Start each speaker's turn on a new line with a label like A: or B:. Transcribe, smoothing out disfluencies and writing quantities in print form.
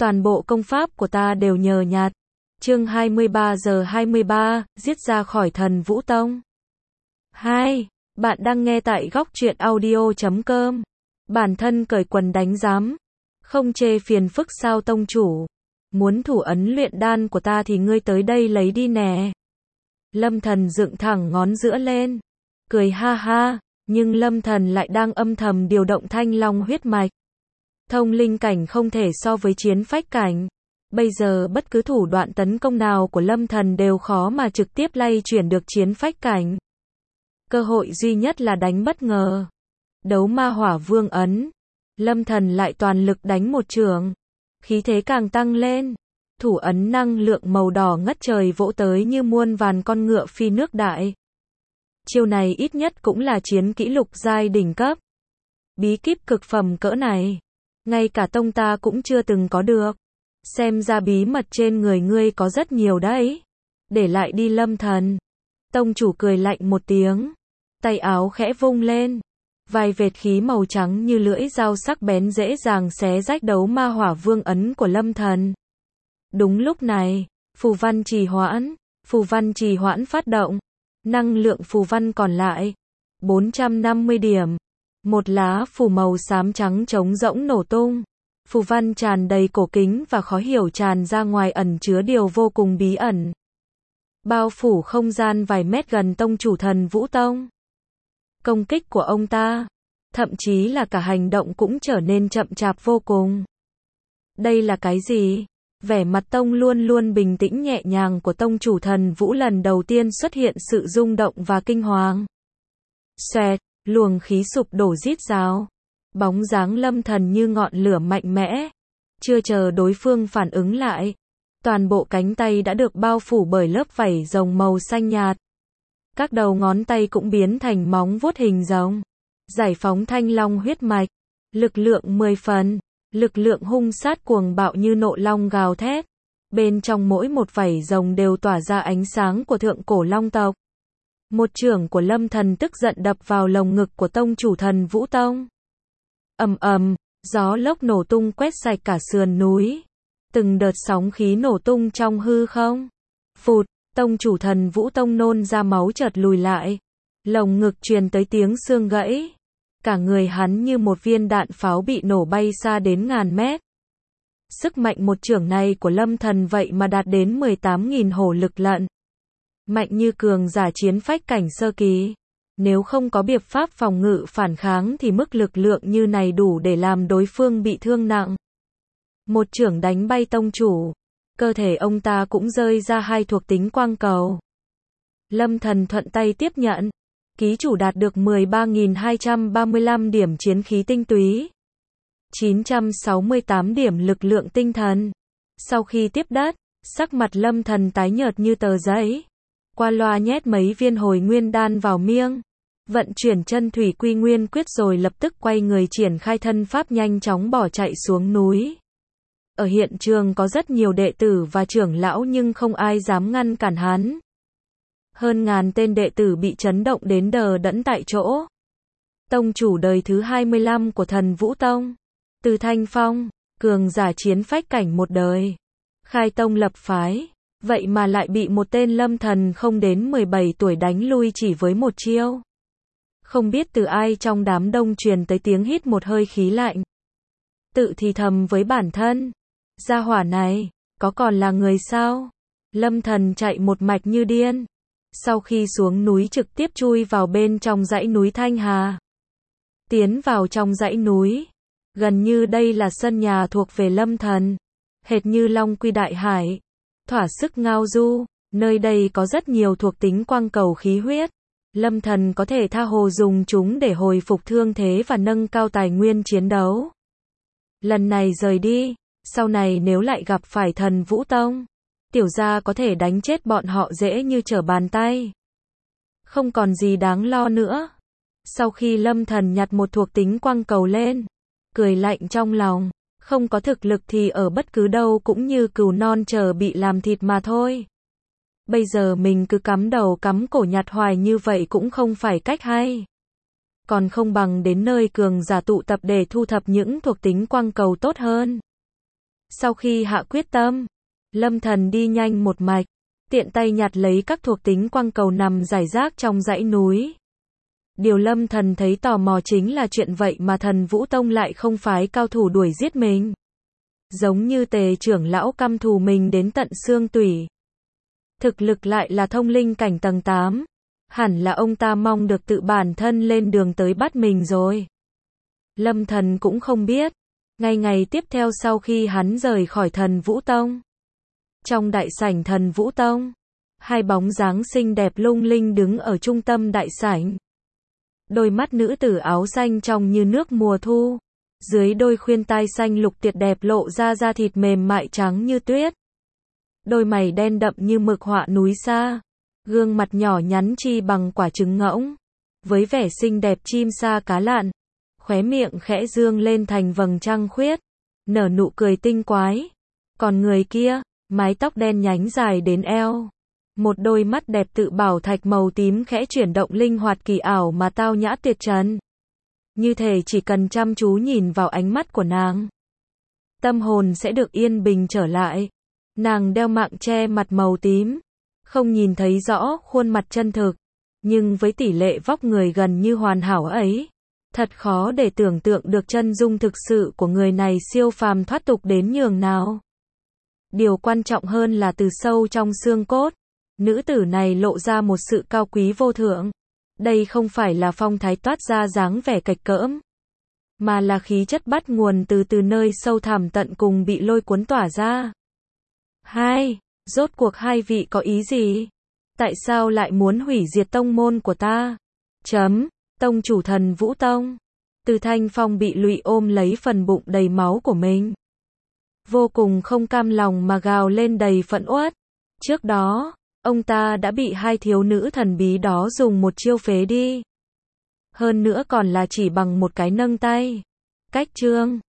A: Toàn bộ công pháp của ta đều nhờ nhạt. Chương 23 giờ 23, giết ra khỏi Thần Vũ Tông. 2. Bạn đang nghe tại góc truyện audio.com. Bản thân cởi quần đánh giám. Không chê phiền phức sao tông chủ. Muốn thủ ấn luyện đan của ta thì ngươi tới đây lấy đi nè. Lâm Thần dựng thẳng ngón giữa lên. Cười ha ha, nhưng Lâm Thần lại đang âm thầm điều động thanh long huyết mạch. Thông linh cảnh không thể so với chiến phách cảnh. Bây giờ bất cứ thủ đoạn tấn công nào của Lâm Thần đều khó mà trực tiếp lay chuyển được chiến phách cảnh. Cơ hội duy nhất là đánh bất ngờ. Đấu ma hỏa vương ấn. Lâm Thần lại toàn lực đánh một chưởng. Khí thế càng tăng lên. Thủ ấn năng lượng màu đỏ ngất trời vỗ tới như muôn vàn con ngựa phi nước đại. Chiêu này ít nhất cũng là chiến kỹ lục giai đỉnh cấp. Bí kíp cực phẩm cỡ này, ngay cả tông ta cũng chưa từng có được. Xem ra bí mật trên người ngươi có rất nhiều đấy. Để lại đi Lâm Thần. Tông chủ cười lạnh một tiếng. Tay áo khẽ vung lên. Vài vệt khí màu trắng như lưỡi dao sắc bén dễ dàng xé rách đấu ma hỏa vương ấn của Lâm Thần. Đúng lúc này, phù văn trì hoãn phát động. Năng lượng phù văn còn lại 450 điểm. Một lá phù màu xám trắng trống rỗng nổ tung. Phù văn tràn đầy cổ kính và khó hiểu tràn ra ngoài ẩn chứa điều vô cùng bí ẩn. Bao phủ không gian vài mét gần tông chủ Thần Vũ Tông. Công kích của ông ta, thậm chí là cả hành động cũng trở nên chậm chạp vô cùng. Đây là cái gì? Vẻ mặt tông luôn luôn bình tĩnh nhẹ nhàng của tông chủ Thần Vũ lần đầu tiên xuất hiện sự rung động và kinh hoàng. Xoẹt, luồng khí sụp đổ rít rào. Bóng dáng Lâm Thần như ngọn lửa mạnh mẽ. Chưa chờ đối phương phản ứng lại, toàn bộ cánh tay đã được bao phủ bởi lớp vảy rồng màu xanh nhạt. Các đầu ngón tay cũng biến thành móng vuốt hình rồng. Giải phóng thanh long huyết mạch. Lực lượng 10 phần. Lực lượng hung sát cuồng bạo như nộ long gào thét. Bên trong mỗi một vảy rồng đều tỏa ra ánh sáng của thượng cổ long tộc. Một chưởng của Lâm Thần tức giận đập vào lồng ngực của tông chủ Thần Vũ Tông. Ầm ầm, gió lốc nổ tung quét sạch cả sườn núi. Từng đợt sóng khí nổ tung trong hư không. Phụt, tông chủ Thần Vũ Tông nôn ra máu chợt lùi lại. Lồng ngực truyền tới tiếng xương gãy. Cả người hắn như một viên đạn pháo bị nổ bay xa đến ngàn mét. Sức mạnh một chưởng này của Lâm Thần vậy mà đạt đến 18.000 hổ lực lận. Mạnh như cường giả chiến phách cảnh sơ kỳ. Nếu không có biện pháp phòng ngự phản kháng thì mức lực lượng như này đủ để làm đối phương bị thương nặng. Một chưởng đánh bay tông chủ. Cơ thể ông ta cũng rơi ra hai thuộc tính quang cầu. Lâm Thần thuận tay tiếp nhận. Ký chủ đạt được 13.235 điểm chiến khí tinh túy. 968 điểm lực lượng tinh thần. Sau khi tiếp đất, sắc mặt Lâm Thần tái nhợt như tờ giấy. Qua loa nhét mấy viên hồi nguyên đan vào miệng. Vận chuyển chân thủy quy nguyên quyết rồi lập tức quay người triển khai thân pháp nhanh chóng bỏ chạy xuống núi. Ở hiện trường có rất nhiều đệ tử và trưởng lão nhưng không ai dám ngăn cản hắn. Hơn ngàn tên đệ tử bị chấn động đến đờ đẫn tại chỗ. Tông chủ đời thứ 25 của Thần Vũ Tông. Từ Thanh Phong, cường giả chiến phách cảnh một đời. Khai tông lập phái. Vậy mà lại bị một tên Lâm Thần không đến 17 tuổi đánh lui chỉ với một chiêu. Không biết từ ai trong đám đông truyền tới tiếng hít một hơi khí lạnh. Tự thì thầm với bản thân. Gia hỏa này, có còn là người sao? Lâm Thần chạy một mạch như điên. Sau khi xuống núi trực tiếp chui vào bên trong dãy núi Thanh Hà. Tiến vào trong dãy núi. Gần như đây là sân nhà thuộc về Lâm Thần. Hệt như Long Quy Đại Hải. Thỏa sức ngao du. Nơi đây có rất nhiều thuộc tính quang cầu khí huyết. Lâm Thần có thể tha hồ dùng chúng để hồi phục thương thế và nâng cao tài nguyên chiến đấu. Lần này rời đi. Sau này nếu lại gặp phải Thần Vũ Tông, tiểu gia có thể đánh chết bọn họ dễ như trở bàn tay. Không còn gì đáng lo nữa. Sau khi Lâm Thần nhặt một thuộc tính quang cầu lên, cười lạnh trong lòng, không có thực lực thì ở bất cứ đâu cũng như cừu non chờ bị làm thịt mà thôi. Bây giờ mình cứ cắm đầu cắm cổ nhặt hoài như vậy cũng không phải cách hay. Còn không bằng đến nơi cường giả tụ tập để thu thập những thuộc tính quang cầu tốt hơn. Sau khi hạ quyết tâm, Lâm Thần đi nhanh một mạch, tiện tay nhặt lấy các thuộc tính quang cầu nằm rải rác trong dãy núi. Điều Lâm Thần thấy tò mò chính là chuyện vậy mà Thần Vũ Tông lại không phái cao thủ đuổi giết mình. Giống như Tề trưởng lão căm thù mình đến tận xương tủy. Thực lực lại là thông linh cảnh tầng 8. Hẳn là ông ta mong được tự bản thân lên đường tới bắt mình rồi. Lâm Thần cũng không biết. Ngày tiếp theo sau khi hắn rời khỏi Thần Vũ Tông. Trong đại sảnh Thần Vũ Tông, hai bóng dáng xinh đẹp lung linh đứng ở trung tâm đại sảnh. Đôi mắt nữ tử áo xanh trong như nước mùa thu. Dưới đôi khuyên tai xanh lục tuyệt đẹp lộ ra da thịt mềm mại trắng như tuyết. Đôi mày đen đậm như mực họa núi xa. Gương mặt nhỏ nhắn chi bằng quả trứng ngỗng. Với vẻ xinh đẹp chim sa cá lặn. Khóe miệng khẽ dương lên thành vầng trăng khuyết. Nở nụ cười tinh quái. Còn người kia, mái tóc đen nhánh dài đến eo. Một đôi mắt đẹp tự bảo thạch màu tím khẽ chuyển động linh hoạt kỳ ảo mà tao nhã tuyệt trần. Như thể chỉ cần chăm chú nhìn vào ánh mắt của nàng, tâm hồn sẽ được yên bình trở lại. Nàng đeo mạng che mặt màu tím, không nhìn thấy rõ khuôn mặt chân thực, nhưng với tỷ lệ vóc người gần như hoàn hảo ấy, thật khó để tưởng tượng được chân dung thực sự của người này siêu phàm thoát tục đến nhường nào. Điều quan trọng hơn là từ sâu trong xương cốt, nữ tử này lộ ra một sự cao quý vô thượng. Đây không phải là phong thái toát ra dáng vẻ cạch cỡm, mà là khí chất bắt nguồn từ nơi sâu thẳm tận cùng bị lôi cuốn tỏa ra. Rốt cuộc hai vị có ý gì? Tại sao lại muốn hủy diệt tông môn của ta? Tông chủ Thần Vũ Tông. Từ Thanh Phong bị lụy ôm lấy phần bụng đầy máu của mình. Vô cùng không cam lòng mà gào lên đầy phẫn uất. Trước đó, ông ta đã bị hai thiếu nữ thần bí đó dùng một chiêu phế đi. Hơn nữa còn là chỉ bằng một cái nâng tay. Cách chương